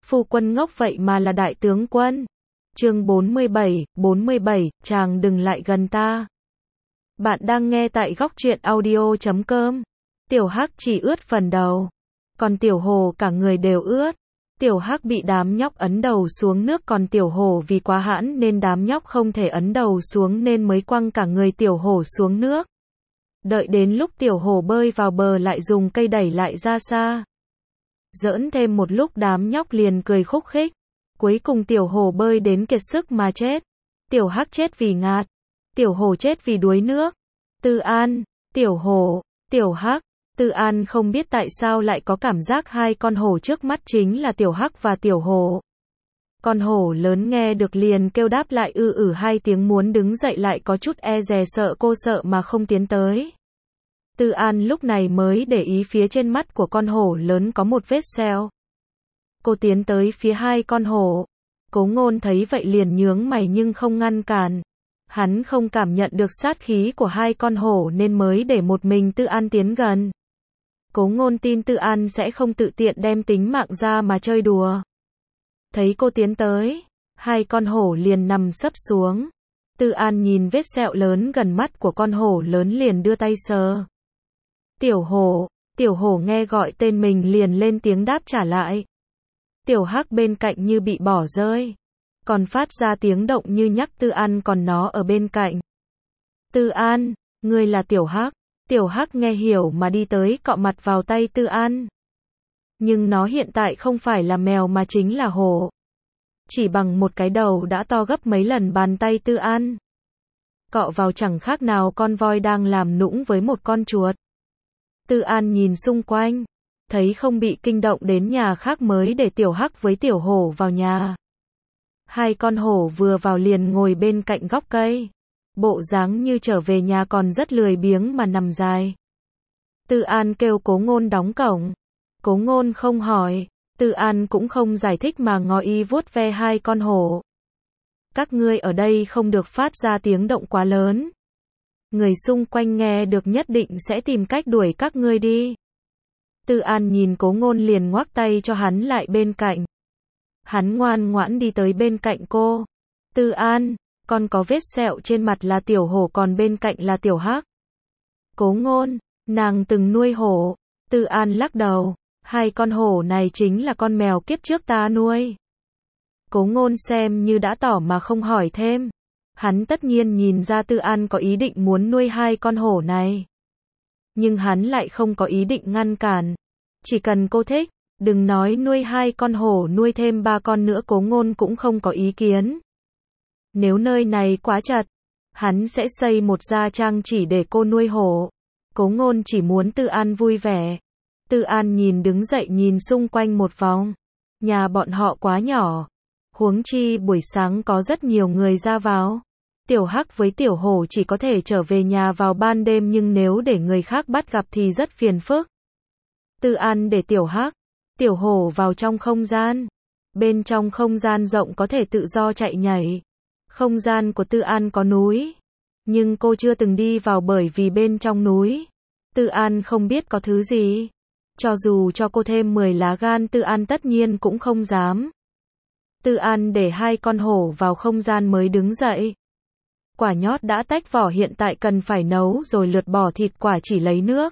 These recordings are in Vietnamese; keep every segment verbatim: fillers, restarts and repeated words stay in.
phu quân ngốc vậy mà là đại tướng quân. Chương bốn mươi bảy, bốn mươi bảy, chàng đừng lại gần ta. Bạn đang nghe tại góc truyện audio chấm com. Tiểu Hắc chỉ ướt phần đầu, còn Tiểu Hồ cả người đều ướt. Tiểu Hắc bị đám nhóc ấn đầu xuống nước, còn Tiểu Hồ vì quá hãn nên đám nhóc không thể ấn đầu xuống nên mới quăng cả người Tiểu Hồ xuống nước. Đợi đến lúc Tiểu Hồ bơi vào bờ lại dùng cây đẩy lại ra xa. Giỡn thêm một lúc đám nhóc liền cười khúc khích. Cuối cùng Tiểu Hồ bơi đến kiệt sức mà chết. Tiểu Hắc chết vì ngạt. Tiểu Hồ chết vì đuối nước. Tư An, Tiểu Hồ, Tiểu Hắc. Tư An không biết tại sao lại có cảm giác hai con hổ trước mắt chính là Tiểu Hắc và Tiểu Hồ. Con hổ lớn nghe được liền kêu đáp lại ư ử hai tiếng, muốn đứng dậy lại có chút e dè sợ cô sợ mà không tiến tới. Tư An lúc này mới để ý phía trên mắt của con hổ lớn có một vết sẹo. Cô tiến tới phía hai con hổ. Cố Ngôn thấy vậy liền nhướng mày nhưng không ngăn cản. Hắn không cảm nhận được sát khí của hai con hổ nên mới để một mình Tư An tiến gần. Cố Ngôn tin Tư An sẽ không tự tiện đem tính mạng ra mà chơi đùa. Thấy cô tiến tới, hai con hổ liền nằm sấp xuống. Tư An nhìn vết sẹo lớn gần mắt của con hổ lớn liền đưa tay sờ. Tiểu Hổ, Tiểu Hổ nghe gọi tên mình liền lên tiếng đáp trả lại. Tiểu Hắc bên cạnh như bị bỏ rơi, còn phát ra tiếng động như nhắc Tư An còn nó ở bên cạnh. Tư An, ngươi là Tiểu Hắc. Tiểu Hắc nghe hiểu mà đi tới cọ mặt vào tay Tư An. Nhưng nó hiện tại không phải là mèo mà chính là hổ. Chỉ bằng một cái đầu đã to gấp mấy lần bàn tay Tư An. Cọ vào chẳng khác nào con voi đang làm nũng với một con chuột. Tư An nhìn xung quanh, thấy không bị kinh động đến nhà khác mới để Tiểu Hắc với Tiểu Hổ vào nhà. Hai con hổ vừa vào liền ngồi bên cạnh gốc cây. Bộ dáng như trở về nhà còn rất lười biếng mà nằm dài. Tư An kêu Cố Ngôn đóng cổng. Cố Ngôn không hỏi, Tư An cũng không giải thích mà ngó y vuốt ve hai con hổ. Các ngươi ở đây không được phát ra tiếng động quá lớn. Người xung quanh nghe được nhất định sẽ tìm cách đuổi các ngươi đi. Tư An nhìn Cố Ngôn liền ngoắc tay cho hắn lại bên cạnh. Hắn ngoan ngoãn đi tới bên cạnh cô. Tư An, con có vết sẹo trên mặt là Tiểu Hổ còn bên cạnh là Tiểu Hắc. Cố Ngôn, nàng từng nuôi hổ. Tư An lắc đầu, hai con hổ này chính là con mèo kiếp trước ta nuôi. Cố Ngôn xem như đã tỏ mà không hỏi thêm. Hắn tất nhiên nhìn ra Tư An có ý định muốn nuôi hai con hổ này. Nhưng hắn lại không có ý định ngăn cản. Chỉ cần cô thích, đừng nói nuôi hai con hổ, nuôi thêm ba con nữa Cố Ngôn cũng không có ý kiến. Nếu nơi này quá chật, hắn sẽ xây một gia trang chỉ để cô nuôi hổ. Cố Ngôn chỉ muốn Tư An vui vẻ. Tư An nhìn đứng dậy nhìn xung quanh một vòng. Nhà bọn họ quá nhỏ. Huống chi buổi sáng có rất nhiều người ra vào. Tiểu Hắc với Tiểu Hổ chỉ có thể trở về nhà vào ban đêm nhưng nếu để người khác bắt gặp thì rất phiền phức. Tư An để Tiểu Hắc, Tiểu Hổ vào trong không gian. Bên trong không gian rộng có thể tự do chạy nhảy. Không gian của Tư An có núi. Nhưng cô chưa từng đi vào bởi vì bên trong núi, Tư An không biết có thứ gì. Cho dù cho cô thêm mười lá gan Tư An tất nhiên cũng không dám. Tư An để hai con hổ vào không gian mới đứng dậy. Quả nhót đã tách vỏ hiện tại cần phải nấu rồi lượt bỏ thịt quả chỉ lấy nước.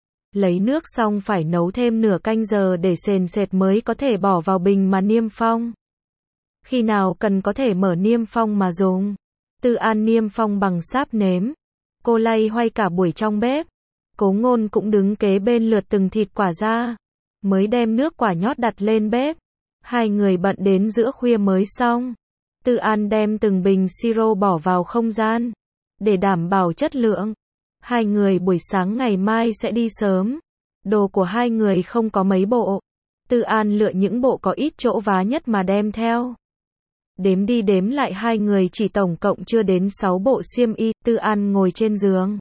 Lấy nước xong phải nấu thêm nửa canh giờ để sền sệt mới có thể bỏ vào bình mà niêm phong. Khi nào cần có thể mở niêm phong mà dùng. Tư An niêm phong bằng sáp nếm. Cô lay hoay cả buổi trong bếp. Cố Ngôn cũng đứng kế bên lượt từng thịt quả ra. Mới đem nước quả nhót đặt lên bếp. Hai người bận đến giữa khuya mới xong. Tư An đem từng bình siro bỏ vào không gian. Để đảm bảo chất lượng. Hai người buổi sáng ngày mai sẽ đi sớm. Đồ của hai người không có mấy bộ. Tư An lựa những bộ có ít chỗ vá nhất mà đem theo. Đếm đi đếm lại hai người chỉ tổng cộng chưa đến sáu bộ xiêm y. Tư An ngồi trên giường.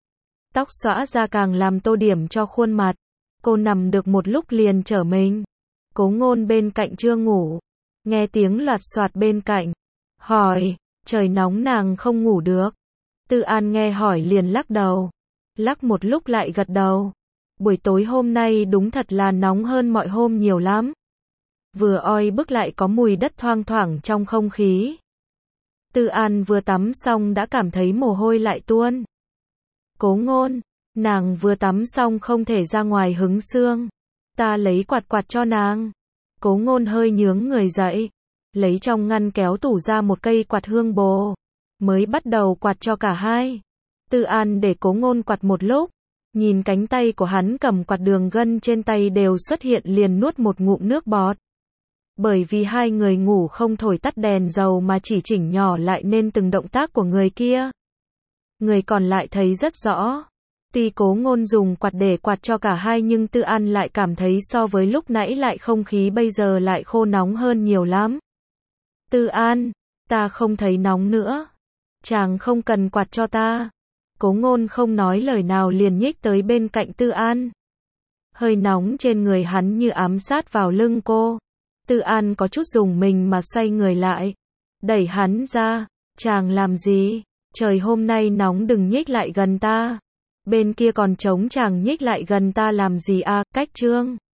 Tóc xõa ra càng làm tô điểm cho khuôn mặt. Cô nằm được một lúc liền trở mình. Cố Ngôn bên cạnh chưa ngủ. Nghe tiếng loạt soạt bên cạnh. Hỏi, trời nóng nàng không ngủ được. Tư An nghe hỏi liền lắc đầu. Lắc một lúc lại gật đầu. Buổi tối hôm nay đúng thật là nóng hơn mọi hôm nhiều lắm. vừa oi bức lại có mùi đất thoang thoảng trong không khí. Tư An vừa tắm xong đã cảm thấy mồ hôi lại tuôn. Cố Ngôn, nàng vừa tắm xong không thể ra ngoài hứng sương. Ta lấy quạt quạt cho nàng. Cố Ngôn hơi nhướng người dậy, lấy trong ngăn kéo tủ ra một cây quạt hương bồ, mới bắt đầu quạt cho cả hai. Tư An để Cố Ngôn quạt một lúc, nhìn cánh tay của hắn cầm quạt đường gân trên tay đều xuất hiện liền nuốt một ngụm nước bọt. Bởi vì hai người ngủ không thổi tắt đèn dầu mà chỉ chỉnh nhỏ lại nên từng động tác của người kia, người còn lại thấy rất rõ. Tuy Cố Ngôn dùng quạt để quạt cho cả hai nhưng Tư An lại cảm thấy so với lúc nãy lại không khí bây giờ lại khô nóng hơn nhiều lắm. Tư An, ta không thấy nóng nữa. Chàng không cần quạt cho ta. Cố Ngôn không nói lời nào liền nhích tới bên cạnh Tư An. Hơi nóng trên người hắn như ám sát vào lưng cô. Tư An có chút rùng mình mà xoay người lại, đẩy hắn ra. Chàng làm gì? Trời hôm nay nóng, đừng nhích lại gần ta. Bên kia còn trống, chàng nhích lại gần ta làm gì à? Cách trương.